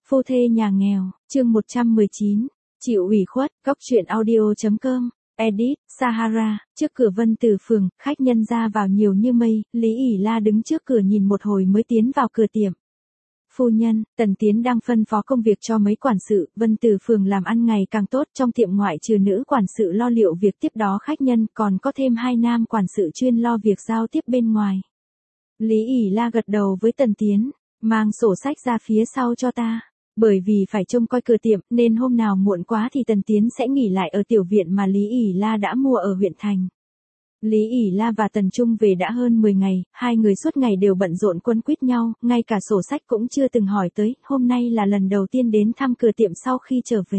Phu thê nhà nghèo, chương 119, chịu ủy khuất, góc truyện audio.com, edit, Sahara, trước cửa Vân Tử phường, khách nhân ra vào nhiều như mây, Lý ỉ La đứng trước cửa nhìn một hồi mới tiến vào cửa tiệm. Phu nhân, Tần Tiến đang phân phó công việc cho mấy quản sự, Vân Tử phường làm ăn ngày càng tốt, trong tiệm ngoại trừ nữ quản sự lo liệu việc tiếp đón khách nhân, còn có thêm 2 nam quản sự chuyên lo việc giao tiếp bên ngoài. Lý ỉ La gật đầu với Tần Tiến, mang sổ sách ra phía sau cho ta. Bởi vì phải trông coi cửa tiệm, nên hôm nào muộn quá thì Tần Tiến sẽ nghỉ lại ở tiểu viện mà Lý ỉ La đã mua ở huyện thành. Lý ỉ La và Tần Trung về đã hơn 10 ngày, hai người suốt ngày đều bận rộn quấn quýt nhau, ngay cả sổ sách cũng chưa từng hỏi tới, hôm nay là lần đầu tiên đến thăm cửa tiệm sau khi trở về.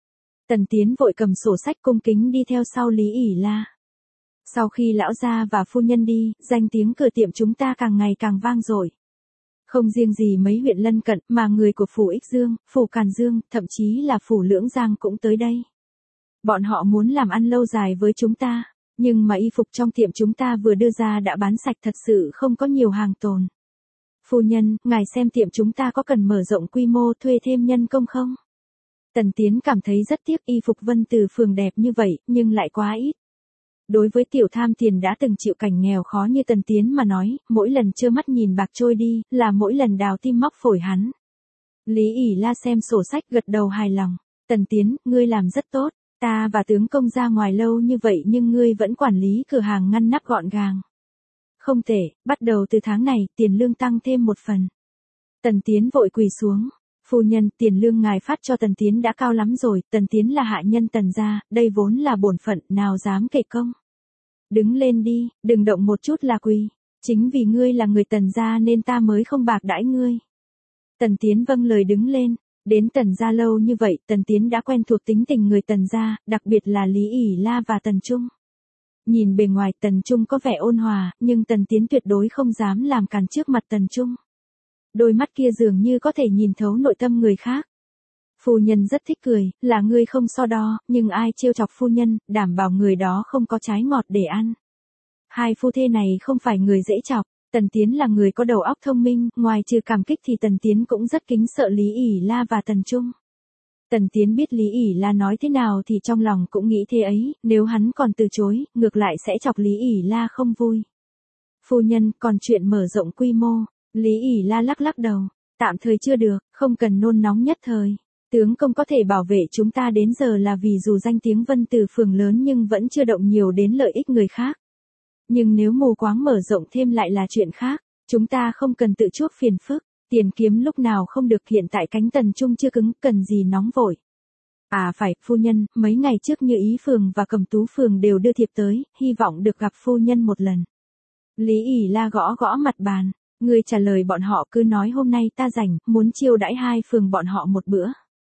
Tần Tiến vội cầm sổ sách cung kính đi theo sau Lý ỉ La. Sau khi lão gia và phu nhân đi, danh tiếng cửa tiệm chúng ta càng ngày càng vang dội. Không riêng gì mấy huyện lân cận mà người của phủ Ích Dương, phủ Càn Dương, thậm chí là phủ Lưỡng Giang cũng tới đây. Bọn họ muốn làm ăn lâu dài với chúng ta, nhưng mà y phục trong tiệm chúng ta vừa đưa ra đã bán sạch, thật sự không có nhiều hàng tồn. Phu nhân, ngài xem tiệm chúng ta có cần mở rộng quy mô thuê thêm nhân công không? Tần Tiến cảm thấy rất tiếc, y phục Vân Tử phường đẹp như vậy, nhưng lại quá ít. Đối với tiểu tham tiền đã từng chịu cảnh nghèo khó như Tần Tiến mà nói, mỗi lần trơ mắt nhìn bạc trôi đi, là mỗi lần đào tim móc phổi hắn. Lý ỉ La xem sổ sách gật đầu hài lòng. Tần Tiến, ngươi làm rất tốt, ta và tướng công ra ngoài lâu như vậy nhưng ngươi vẫn quản lý cửa hàng ngăn nắp gọn gàng. Không tệ, bắt đầu từ tháng này, tiền lương tăng thêm 1 phần. Tần Tiến vội quỳ xuống. Phu nhân, tiền lương ngài phát cho Tần Tiến đã cao lắm rồi, Tần Tiến là hạ nhân Tần gia, đây vốn là bổn phận, nào dám kể công. Đứng lên đi, đừng động một chút là quỳ. Chính vì ngươi là người Tần gia nên ta mới không bạc đãi ngươi. Tần Tiến vâng lời đứng lên. Đến Tần gia lâu như vậy, Tần Tiến đã quen thuộc tính tình người Tần gia, đặc biệt là Lý ỉ La và Tần Trung. Nhìn bề ngoài Tần Trung có vẻ ôn hòa, nhưng Tần Tiến tuyệt đối không dám làm càn trước mặt Tần Trung. Đôi mắt kia dường như có thể nhìn thấu nội tâm người khác. Phu nhân rất thích cười, là ngươi không so đo, nhưng ai trêu chọc phu nhân, đảm bảo người đó không có trái ngọt để ăn. Hai phu thê này không phải người dễ chọc. Tần Tiến là người có đầu óc thông minh, ngoài trừ cảm kích thì Tần Tiến cũng rất kính sợ Lý ỉ La và Tần Trung. Tần Tiến biết Lý ỉ La nói thế nào thì trong lòng cũng nghĩ thế ấy, nếu hắn còn từ chối, ngược lại sẽ chọc Lý ỉ La không vui. Phu nhân, còn chuyện mở rộng quy mô, Lý ỉ La lắc lắc đầu, tạm thời chưa được, không cần nôn nóng nhất thời. Tướng công có thể bảo vệ chúng ta đến giờ là vì dù danh tiếng Vân Tử phường lớn nhưng vẫn chưa động nhiều đến lợi ích người khác. Nhưng nếu mù quáng mở rộng thêm lại là chuyện khác, chúng ta không cần tự chuốc phiền phức, tiền kiếm lúc nào không được, hiện tại cánh Tần Trung chưa cứng, cần gì nóng vội. À phải, phu nhân, mấy ngày trước Như Ý phường và Cẩm Tú phường đều đưa thiệp tới, hy vọng được gặp phu nhân một lần. Lý ỉ La gõ gõ mặt bàn, ngươi trả lời bọn họ cứ nói hôm nay ta rảnh, muốn chiêu đãi 2 phường bọn họ một bữa.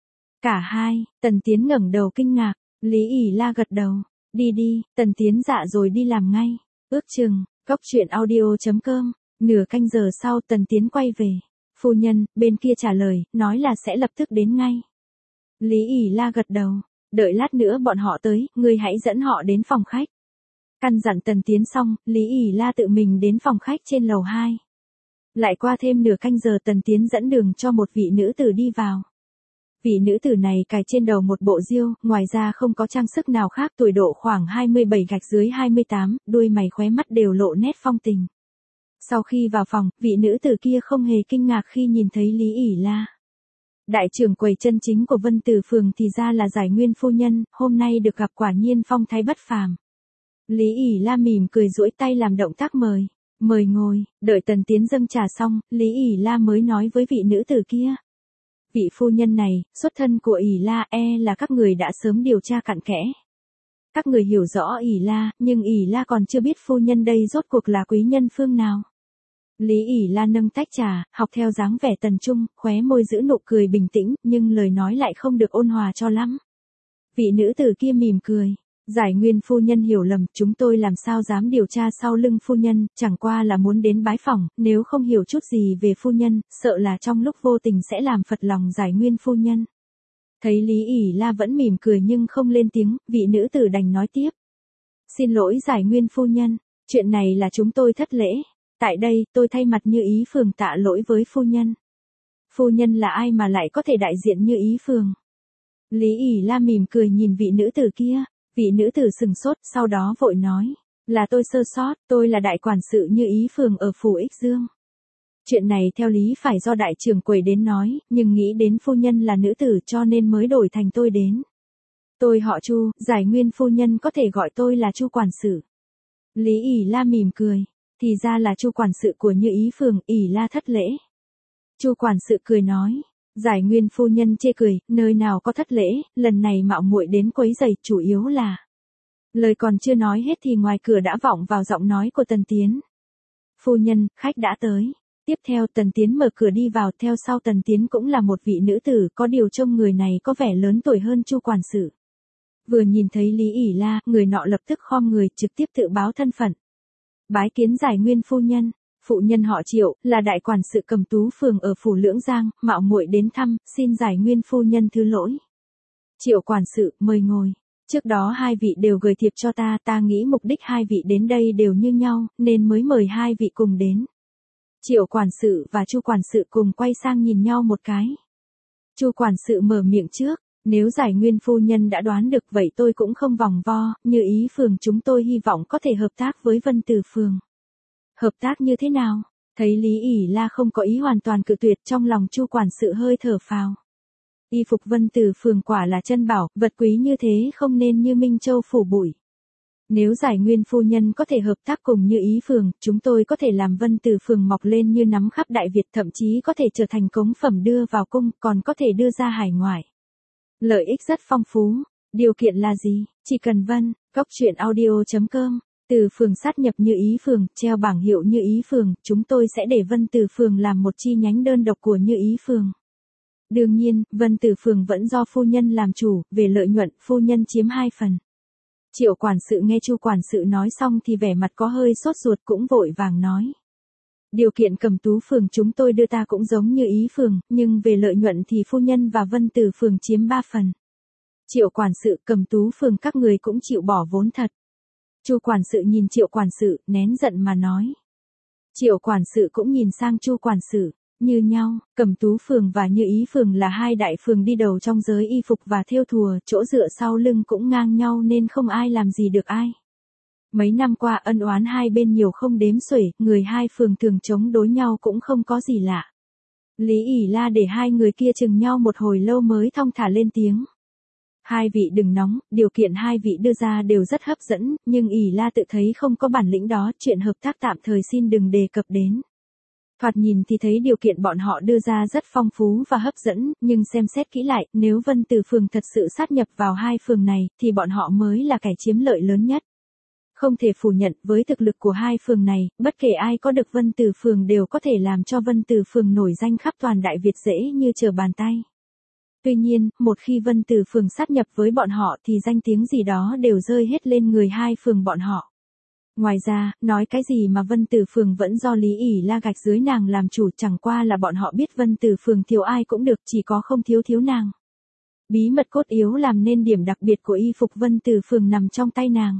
Cả hai, Tần Tiến ngẩng đầu kinh ngạc, Lý ỉ La gật đầu, đi đi, Tần Tiến dạ rồi đi làm ngay. Ước chừng, góc truyện audio.com, nửa canh giờ sau Tần Tiến quay về. Phu nhân, bên kia trả lời, nói là sẽ lập tức đến ngay. Lý ỉ La gật đầu, đợi lát nữa bọn họ tới, ngươi hãy dẫn họ đến phòng khách. Căn dặn Tần Tiến xong, Lý ỉ La tự mình đến phòng khách trên lầu 2. Lại qua thêm nửa canh giờ Tần Tiến dẫn đường cho một vị nữ tử đi vào. Vị nữ tử này cài trên đầu một bộ diêu, ngoài ra không có trang sức nào khác, tuổi độ khoảng 27 gạch dưới 28, đuôi mày khóe mắt đều lộ nét phong tình. Sau khi vào phòng, vị nữ tử kia không hề kinh ngạc khi nhìn thấy Lý ỉ La. Đại trưởng quầy chân chính của Vân Tử phường thì ra là Giải Nguyên phu nhân, hôm nay được gặp quả nhiên phong thái bất phàm. Lý ỉ La mỉm cười duỗi tay làm động tác mời, mời ngồi, đợi Tần Tiến dâng trà xong, Lý ỉ La mới nói với vị nữ tử kia. Vị phu nhân này, xuất thân của ỉ La là các người đã sớm điều tra cặn kẽ. Các người hiểu rõ ỉ La, nhưng ỉ La còn chưa biết phu nhân đây rốt cuộc là quý nhân phương nào. Lý ỉ La nâng tách trà, học theo dáng vẻ Tần Trung, khóe môi giữ nụ cười bình tĩnh, nhưng lời nói lại không được ôn hòa cho lắm. Vị nữ tử kia mỉm cười. Giải Nguyên phu nhân hiểu lầm, chúng tôi làm sao dám điều tra sau lưng phu nhân, chẳng qua là muốn đến bái phỏng, nếu không hiểu chút gì về phu nhân, sợ là trong lúc vô tình sẽ làm phật lòng Giải Nguyên phu nhân. Thấy Lý ỉ La vẫn mỉm cười nhưng không lên tiếng, vị nữ tử đành nói tiếp. Xin lỗi Giải Nguyên phu nhân, chuyện này là chúng tôi thất lễ. Tại đây, tôi thay mặt Như Ý phường tạ lỗi với phu nhân. Phu nhân là ai mà lại có thể đại diện Như Ý Phường? Lý ỉ La mỉm cười nhìn vị nữ tử kia, vị nữ tử sừng sốt, sau đó vội nói, là tôi sơ sót, tôi là đại quản sự Như Ý Phường ở phủ Ích Dương. Chuyện này theo lý phải do đại trưởng quầy đến nói, nhưng nghĩ đến phu nhân là nữ tử cho nên mới đổi thành tôi đến. Tôi họ Chu, giải nguyên phu nhân có thể gọi tôi là Chu quản sự. Lý ỉ La mỉm cười, thì ra là Chu quản sự của Như Ý Phường. ỉ La thất lễ. Chu quản sự cười nói, giải nguyên phu nhân chê cười, nơi nào có thất lễ, lần này mạo muội đến quấy rầy chủ yếu là. Lời còn chưa nói hết thì ngoài cửa đã vọng vào giọng nói của Tần Tiến. Phu nhân, khách đã tới. Tiếp theo Tần Tiến mở cửa đi vào, theo sau Tần Tiến cũng là một vị nữ tử, có điều trông người này có vẻ lớn tuổi hơn Chu quản sự. Vừa nhìn thấy Lý ỉ La, người nọ lập tức khom người, trực tiếp tự báo thân phận. Bái kiến giải nguyên phu nhân, phụ nhân họ Triệu, là đại quản sự Cầm Tú Phường ở phủ Lưỡng Giang, mạo muội đến thăm, xin giải nguyên phu nhân thứ lỗi. Triệu quản sự, mời ngồi. Trước đó hai vị đều gửi thiệp cho ta nghĩ mục đích hai vị đến đây đều như nhau, nên mới mời hai vị cùng đến. Triệu quản sự và Chu quản sự cùng quay sang nhìn nhau một cái. Chu quản sự mở miệng trước, nếu giải nguyên phu nhân đã đoán được vậy tôi cũng không vòng vo, Như Ý Phường chúng tôi hy vọng có thể hợp tác với Vân Tử Phường. Hợp tác như thế nào? Thấy Lý ỉ La không có ý hoàn toàn cự tuyệt, trong lòng Chu quản sự hơi thở phào. Y phục Vân Tử Phường quả là chân bảo, vật quý như thế không nên như Minh Châu phủ bụi. Nếu giải nguyên phu nhân có thể hợp tác cùng Như Ý Phường, chúng tôi có thể làm Vân Tử Phường mọc lên như nắm khắp Đại Việt, thậm chí có thể trở thành cống phẩm đưa vào cung, còn có thể đưa ra hải ngoại. Lợi ích rất phong phú. Điều kiện là gì? Chỉ cần Cốc truyện audio.com, Tử Phường sát nhập Như Ý Phường, treo bảng hiệu Như Ý Phường, chúng tôi sẽ để Vân Tử Phường làm một chi nhánh đơn độc của Như Ý Phường. Đương nhiên, Vân Tử Phường vẫn do phu nhân làm chủ, về lợi nhuận, phu nhân chiếm 2 phần. Triệu quản sự nghe Chu quản sự nói xong thì vẻ mặt có hơi sốt ruột, cũng vội vàng nói. Điều kiện Cầm Tú Phường chúng tôi đưa ta cũng giống Như Ý Phường, nhưng về lợi nhuận thì phu nhân và Vân Tử Phường chiếm 3 phần. Triệu quản sự, Cầm Tú Phường các người cũng chịu bỏ vốn thật. Chu quản sự nhìn Triệu quản sự, nén giận mà nói. Triệu quản sự cũng nhìn sang Chu quản sự. Như nhau, Cầm Tú Phường và Như Ý Phường là hai đại phường đi đầu trong giới y phục và thêu thùa, chỗ dựa sau lưng cũng ngang nhau nên không ai làm gì được ai. Mấy năm qua ân oán hai bên nhiều không đếm xuể, người hai phường thường chống đối nhau cũng không có gì lạ. Lý ỉ La để hai người kia chừng nhau một hồi lâu mới thong thả lên tiếng. Hai vị đừng nóng, điều kiện hai vị đưa ra đều rất hấp dẫn, nhưng ỉ La tự thấy không có bản lĩnh đó, chuyện hợp tác tạm thời xin đừng đề cập đến. Thoạt nhìn thì thấy điều kiện bọn họ đưa ra rất phong phú và hấp dẫn, nhưng xem xét kỹ lại, nếu Vân Tử Phường thật sự sát nhập vào hai phường này, thì bọn họ mới là kẻ chiếm lợi lớn nhất. Không thể phủ nhận, với thực lực của hai phường này, bất kể ai có được Vân Tử Phường đều có thể làm cho Vân Tử Phường nổi danh khắp toàn Đại Việt dễ như trở bàn tay. Tuy nhiên, một khi Vân Tử Phường sát nhập với bọn họ thì danh tiếng gì đó đều rơi hết lên người hai phường bọn họ. Ngoài ra, nói cái gì mà Vân Tử Phường vẫn do Lý ỉ La gạch dưới nàng làm chủ, chẳng qua là bọn họ biết Vân Tử Phường thiếu ai cũng được, chỉ có không thiếu nàng. Bí mật cốt yếu làm nên điểm đặc biệt của y phục Vân Tử Phường nằm trong tay nàng.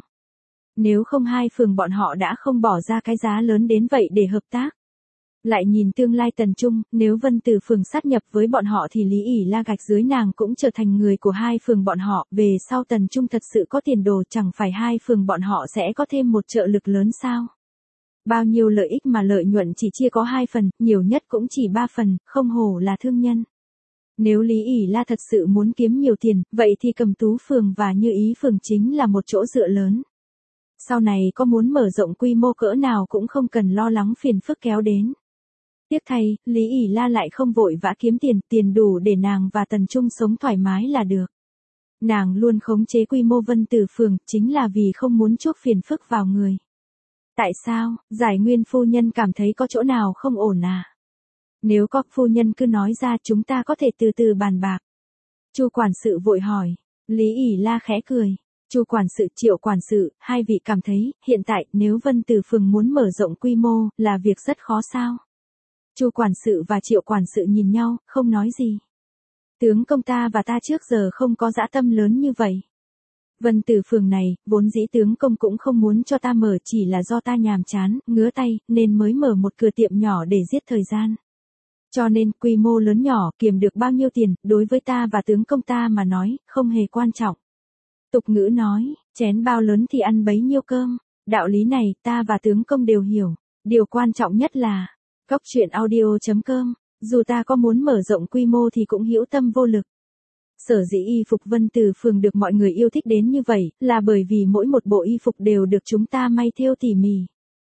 Nếu không hai phường bọn họ đã không bỏ ra cái giá lớn đến vậy để hợp tác. Lại nhìn tương lai Tần Trung, nếu Vân Tử Phường sát nhập với bọn họ thì Lý ỉ La gạch dưới nàng cũng trở thành người của hai phường bọn họ, về sau Tần Trung thật sự có tiền đồ, chẳng phải hai phường bọn họ sẽ có thêm một trợ lực lớn sao? Bao nhiêu lợi ích mà lợi nhuận chỉ chia có 2 phần, nhiều nhất cũng chỉ 3 phần, không hổ là thương nhân. Nếu Lý ỉ La thật sự muốn kiếm nhiều tiền, vậy thì Cầm Tú Phường và Như Ý Phường chính là một chỗ dựa lớn. Sau này có muốn mở rộng quy mô cỡ nào cũng không cần lo lắng phiền phức kéo đến. Tiếc thay, Lý ỉ La lại không vội vã kiếm tiền đủ để nàng và Tần Trung sống thoải mái là được. Nàng luôn khống chế quy mô Vân Tử Phường, chính là vì không muốn chuốc phiền phức vào người. Tại sao, giải nguyên phu nhân cảm thấy có chỗ nào không ổn à? Nếu có, phu nhân cứ nói ra, chúng ta có thể từ từ bàn bạc. Chu quản sự vội hỏi. Lý ỉ La khẽ cười. Chu quản sự, Triệu quản sự, hai vị cảm thấy, hiện tại, nếu Vân Tử Phường muốn mở rộng quy mô, là việc rất khó sao? Chu quản sự và Triệu quản sự nhìn nhau, không nói gì. Tướng công ta và ta trước giờ không có dã tâm lớn như vậy. Vân Tử Phường này, vốn dĩ tướng công cũng không muốn cho ta mở, chỉ là do ta nhàm chán, ngứa tay, nên mới mở một cửa tiệm nhỏ để giết thời gian. Cho nên quy mô lớn nhỏ kiếm được bao nhiêu tiền, đối với ta và tướng công ta mà nói, không hề quan trọng. Tục ngữ nói, chén bao lớn thì ăn bấy nhiêu cơm. Đạo lý này ta và tướng công đều hiểu. Điều quan trọng nhất là, Cóc truyện audio.com, dù ta có muốn mở rộng quy mô thì cũng hữu tâm vô lực. Sở dĩ y phục Vân Tử Phường được mọi người yêu thích đến như vậy, là bởi vì mỗi một bộ y phục đều được chúng ta may thêu tỉ mỉ.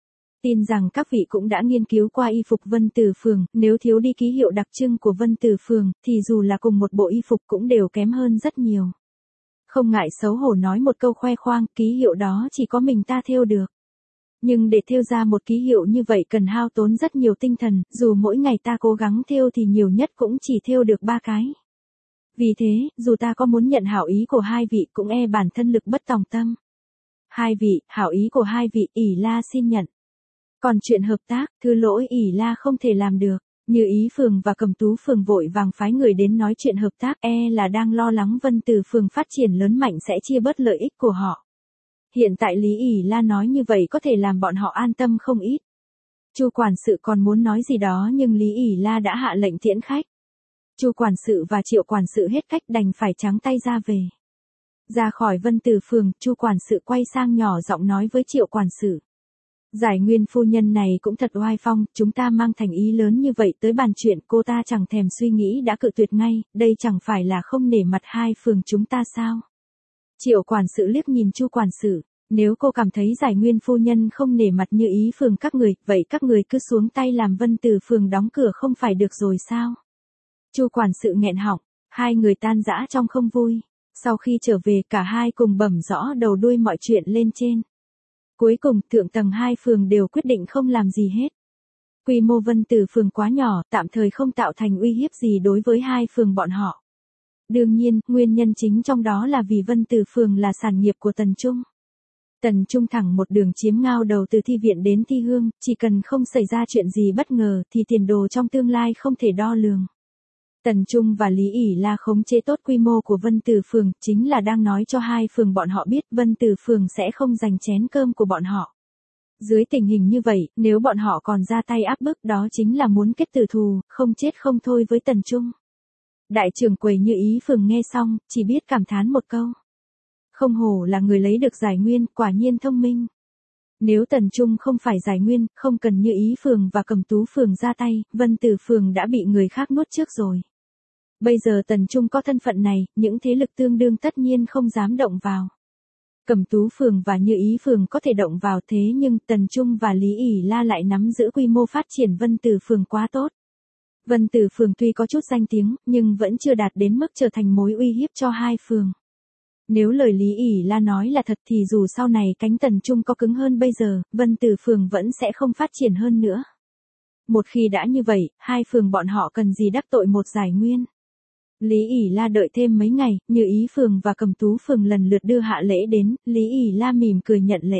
Tin rằng các vị cũng đã nghiên cứu qua y phục Vân Tử Phường, nếu thiếu đi ký hiệu đặc trưng của Vân Tử Phường, thì dù là cùng một bộ y phục cũng đều kém hơn rất nhiều. Không ngại xấu hổ nói một câu khoe khoang, ký hiệu đó chỉ có mình ta thêu được. Nhưng để thêu ra một ký hiệu như vậy cần hao tốn rất nhiều tinh thần, dù mỗi ngày ta cố gắng thêu thì nhiều nhất cũng chỉ thêu được 3 cái. Vì thế, dù ta có muốn nhận hảo ý của hai vị cũng e bản thân lực bất tòng tâm. Hai vị, hảo ý của hai vị, ỷ la xin nhận. Còn chuyện hợp tác, thứ lỗi ỷ la không thể làm được. Như Ý Phường và Cẩm Tú Phường vội vàng phái người đến nói chuyện hợp tác, là đang lo lắng Vân Tử Phường phát triển lớn mạnh sẽ chia bớt lợi ích của họ. Hiện tại Lý ỷ la nói như vậy có thể làm bọn họ an tâm không ít. Chu quản sự còn muốn nói gì đó nhưng Lý ỷ la đã hạ lệnh tiễn khách. Chu quản sự và Triệu quản sự hết cách đành phải trắng tay ra về. Ra khỏi Vân Tử Phường, Chu quản sự quay sang nhỏ giọng nói với Triệu quản sự. Giải Nguyên phu nhân này cũng thật oai phong, chúng ta mang thành ý lớn như vậy tới bàn chuyện cô ta chẳng thèm suy nghĩ đã cự tuyệt ngay, đây chẳng phải là không nể mặt hai phường chúng ta sao? Triệu quản sự liếc nhìn Chu quản sự, nếu cô cảm thấy Giải Nguyên phu nhân không nể mặt như Ý Phường các người, vậy các người cứ xuống tay làm Vân Tử Phường đóng cửa không phải được rồi sao? Chu quản sự nghẹn họng, hai người tan rã trong không vui. Sau khi trở về cả hai cùng bẩm rõ đầu đuôi mọi chuyện lên trên. Cuối cùng thượng tầng hai phường đều quyết định không làm gì hết. Quy mô Vân Tử Phường quá nhỏ, tạm thời không tạo thành uy hiếp gì đối với hai phường bọn họ. Đương nhiên, nguyên nhân chính trong đó là vì Vân Tử Phường là sản nghiệp của Tần Trung. Tần Trung thẳng một đường chiếm ngao đầu từ thi viện đến thi hương, chỉ cần không xảy ra chuyện gì bất ngờ thì tiền đồ trong tương lai không thể đo lường. Tần Trung và Lý ỷ la khống chế tốt quy mô của Vân Tử Phường, chính là đang nói cho hai phường bọn họ biết Vân Tử Phường sẽ không giành chén cơm của bọn họ. Dưới tình hình như vậy, nếu bọn họ còn ra tay áp bức đó chính là muốn kết tử thù, không chết không thôi với Tần Trung. Đại trưởng quầy Như Ý Phường nghe xong, chỉ biết cảm thán một câu. Không hổ là người lấy được Giải Nguyên, quả nhiên thông minh. Nếu Tần Trung không phải Giải Nguyên, không cần Như Ý Phường và Cẩm Tú Phường ra tay, Vân Tử Phường đã bị người khác nuốt trước rồi. Bây giờ Tần Trung có thân phận này, những thế lực tương đương tất nhiên không dám động vào. Cẩm Tú Phường và Như Ý Phường có thể động vào thế nhưng Tần Trung và Lý ỷ la lại nắm giữ quy mô phát triển Vân Tử Phường quá tốt. Vân Tử Phường tuy có chút danh tiếng, nhưng vẫn chưa đạt đến mức trở thành mối uy hiếp cho hai phường. Nếu lời Lý ỷ la nói là thật thì dù sau này cánh Tần Trung có cứng hơn bây giờ, Vân Tử Phường vẫn sẽ không phát triển hơn nữa. Một khi đã như vậy, hai phường bọn họ cần gì đắc tội một Giải Nguyên. Lý ỷ la đợi thêm mấy ngày, Như Ý Phường và Cẩm Tú Phường lần lượt đưa hạ lễ đến, Lý ỷ la mỉm cười nhận lễ.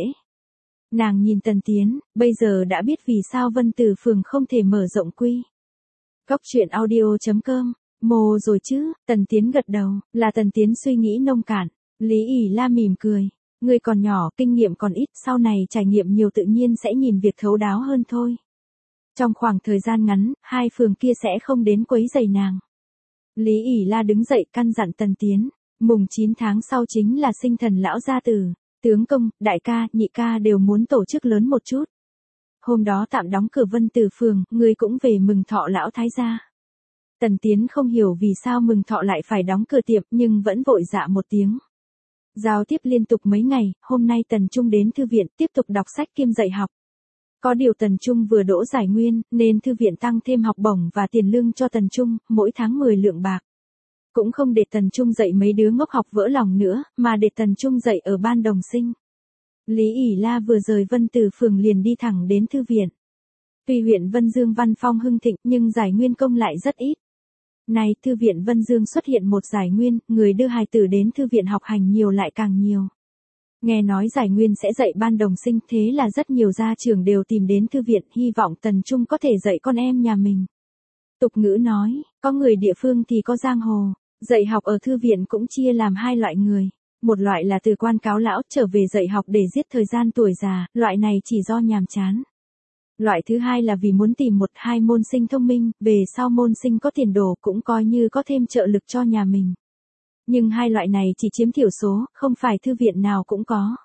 Nàng nhìn Tần Tiến, bây giờ đã biết vì sao Vân Tử Phường không thể mở rộng quy. Cóc truyện audio.com, mồ rồi chứ, Tần Tiến gật đầu, là Tần Tiến suy nghĩ nông cạn. Lý ỷ la mỉm cười, người còn nhỏ, kinh nghiệm còn ít, sau này trải nghiệm nhiều tự nhiên sẽ nhìn việc thấu đáo hơn thôi. Trong khoảng thời gian ngắn, hai phường kia sẽ không đến quấy rầy nàng. Lý ỷ la đứng dậy căn dặn Tần Tiến, mùng 9 tháng sau chính là sinh thần lão gia tử, tướng công, đại ca, nhị ca đều muốn tổ chức lớn một chút. Hôm đó tạm đóng cửa Vân Tử Phường, người cũng về mừng thọ lão thái gia. Tần Tiến không hiểu vì sao mừng thọ lại phải đóng cửa tiệm nhưng vẫn vội dạ một tiếng. Giao tiếp liên tục mấy ngày, hôm nay Tần Trung đến thư viện tiếp tục đọc sách kiêm dạy học. Có điều Tần Trung vừa đỗ Giải Nguyên, nên thư viện tăng thêm học bổng và tiền lương cho Tần Trung, mỗi tháng 10 lượng bạc. Cũng không để Tần Trung dạy mấy đứa ngốc học vỡ lòng nữa, mà để Tần Trung dạy ở ban đồng sinh. Lý ỷ la vừa rời Vân Tử Phường liền đi thẳng đến thư viện. Tuy huyện Vân Dương văn phong hưng thịnh nhưng Giải Nguyên công lại rất ít. Nay thư viện Vân Dương xuất hiện một Giải Nguyên, người đưa hài tử đến thư viện học hành nhiều lại càng nhiều. Nghe nói Giải Nguyên sẽ dạy ban đồng sinh, thế là rất nhiều gia trưởng đều tìm đến thư viện, hy vọng Tần Trung có thể dạy con em nhà mình. Tục ngữ nói, có người địa phương thì có giang hồ, dạy học ở thư viện cũng chia làm hai loại người. Một loại là từ quan cáo lão trở về dạy học để giết thời gian tuổi già, loại này chỉ do nhàm chán. Loại thứ hai là vì muốn tìm một hai môn sinh thông minh, về sau môn sinh có tiền đồ cũng coi như có thêm trợ lực cho nhà mình. Nhưng hai loại này chỉ chiếm thiểu số, không phải thư viện nào cũng có.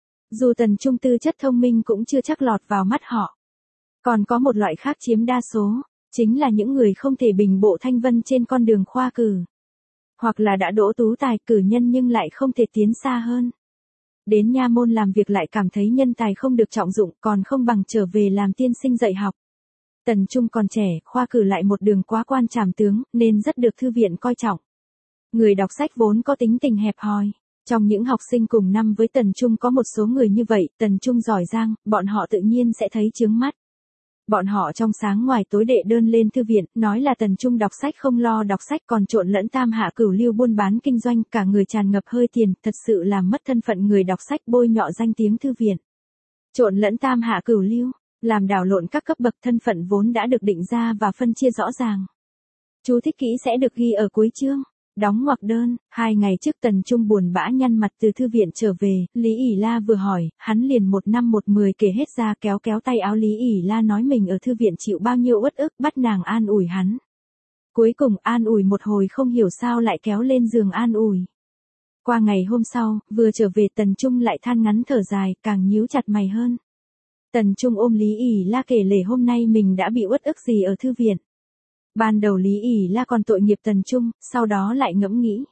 Dù Tần Trung tư chất thông minh cũng chưa chắc lọt vào mắt họ. Còn có một loại khác chiếm đa số, chính là những người không thể bình bộ thanh vân trên con đường khoa cử. Hoặc là đã đỗ tú tài cử nhân nhưng lại không thể tiến xa hơn. Đến nha môn làm việc lại cảm thấy nhân tài không được trọng dụng, còn không bằng trở về làm tiên sinh dạy học. Tần Trung còn trẻ, khoa cử lại một đường quá quan trảm tướng, nên rất được thư viện coi trọng. Người đọc sách vốn có tính tình hẹp hòi. Trong những học sinh cùng năm với Tần Trung có một số người như vậy, Tần Trung giỏi giang, bọn họ tự nhiên sẽ thấy chướng mắt. Bọn họ trong sáng ngoài tối đệ đơn lên thư viện, nói là Tần Trung đọc sách không lo đọc sách còn trộn lẫn tam hạ cửu lưu buôn bán kinh doanh, cả người tràn ngập hơi tiền, thật sự làm mất thân phận người đọc sách, bôi nhọ danh tiếng thư viện. Trộn lẫn tam hạ cửu lưu, làm đảo lộn các cấp bậc, thân phận vốn đã được định ra và phân chia rõ ràng. Chú thích kỹ sẽ được ghi ở cuối chương. Đóng ngoặc đơn, 2 ngày trước Tần Trung buồn bã nhăn mặt từ thư viện trở về, Lý ỉ La vừa hỏi, hắn liền 1 năm 1 10 kể hết ra, kéo kéo tay áo Lý ỉ La nói mình ở thư viện chịu bao nhiêu uất ức, bắt nàng an ủi hắn. Cuối cùng an ủi một hồi không hiểu sao lại kéo lên giường an ủi. Qua ngày hôm sau, vừa trở về Tần Trung lại than ngắn thở dài, càng nhíu chặt mày hơn. Tần Trung ôm Lý ỉ La kể lể hôm nay mình đã bị uất ức gì ở thư viện. Ban đầu Lý ỉ La còn tội nghiệp Tần Trung, sau đó lại ngẫm nghĩ.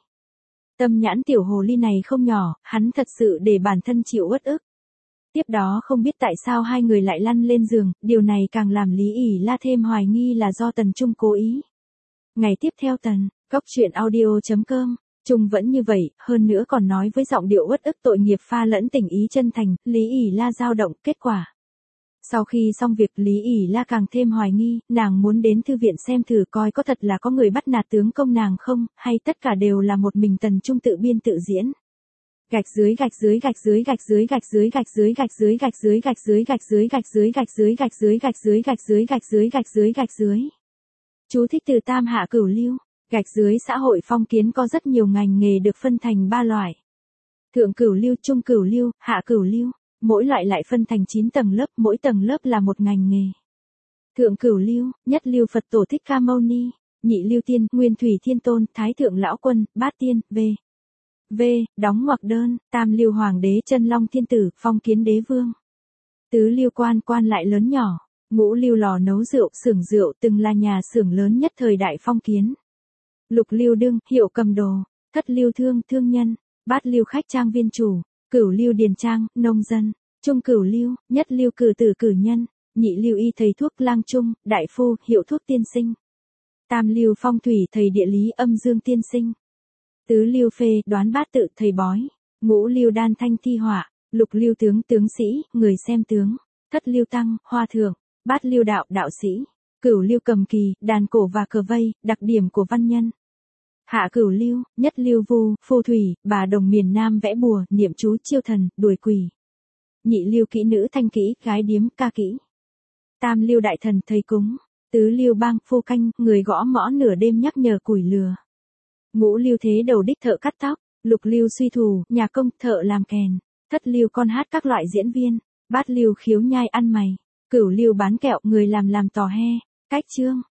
Tâm nhãn tiểu hồ ly này không nhỏ, hắn thật sự để bản thân chịu uất ức. Tiếp đó không biết tại sao hai người lại lăn lên giường, điều này càng làm Lý ỉ La thêm hoài nghi là do Tần Trung cố ý. Ngày tiếp theo Cóc truyện audio.com, Trung vẫn như vậy, hơn nữa còn nói với giọng điệu uất ức tội nghiệp pha lẫn tình ý chân thành, Lý ỉ La dao động, kết quả. Sau khi xong việc Lý ỉ La càng thêm hoài nghi, nàng muốn đến thư viện xem thử coi có thật là có người bắt nạt tướng công nàng không, hay tất cả đều là một mình Tần Trung tự biên tự diễn. Gạch dưới gạch dưới gạch dưới gạch dưới gạch dưới gạch dưới gạch dưới gạch dưới gạch dưới gạch dưới gạch dưới gạch dưới gạch dưới gạch dưới gạch dưới gạch dưới gạch dưới gạch dưới. Chú thích từ tam hạ cửu lưu, gạch dưới xã hội phong kiến có rất nhiều ngành nghề được phân thành 3 loại. Thượng cửu lưu, trung cửu lưu, hạ cửu lưu. Mỗi loại lại phân thành 9 tầng lớp, mỗi tầng lớp là một ngành nghề. Thượng cửu lưu, nhất lưu Phật tổ Thích Ca Mâu Ni, nhị lưu tiên, Nguyên Thủy Thiên Tôn, Thái thượng lão quân, Bát tiên, v. Đóng ngoặc đơn, tam lưu Hoàng đế Chân Long Thiên Tử, Phong Kiến Đế Vương. Tứ lưu quan lại lớn nhỏ, ngũ lưu lò nấu rượu, xưởng rượu từng là nhà xưởng lớn nhất thời đại phong kiến. Lục lưu đương, hiệu cầm đồ, thất lưu thương nhân, bát lưu khách trang viên chủ. Cửu lưu điền trang, nông dân, trung cửu lưu, nhất lưu cử tử cử nhân, nhị lưu y thầy thuốc lang trung, đại phu, hiệu thuốc tiên sinh. Tam lưu phong thủy thầy địa lý âm dương tiên sinh. Tứ lưu phê đoán bát tự thầy bói. Ngũ lưu đan thanh thi họa, lục lưu tướng sĩ, người xem tướng. Thất lưu tăng, hoa thượng, bát lưu đạo sĩ. Cửu lưu cầm kỳ, đàn cổ và cờ vây, đặc điểm của văn nhân. Hạ cửu lưu, nhất lưu vu, phù thủy, bà đồng miền Nam vẽ bùa, niệm chú chiêu thần, đuổi quỷ. Nhị lưu kỹ nữ thanh kỹ, gái điếm, ca kỹ. Tam lưu đại thần, thầy cúng. Tứ lưu bang, phu canh, người gõ mõ nửa đêm nhắc nhở củi lừa. Ngũ lưu thế đầu đích thợ cắt tóc. Lục lưu suy thủ, nhà công, thợ làm kèn. Thất lưu con hát các loại diễn viên. Bát lưu khiếu nhai ăn mày. Cửu lưu bán kẹo, người làm tò he. Cách chương.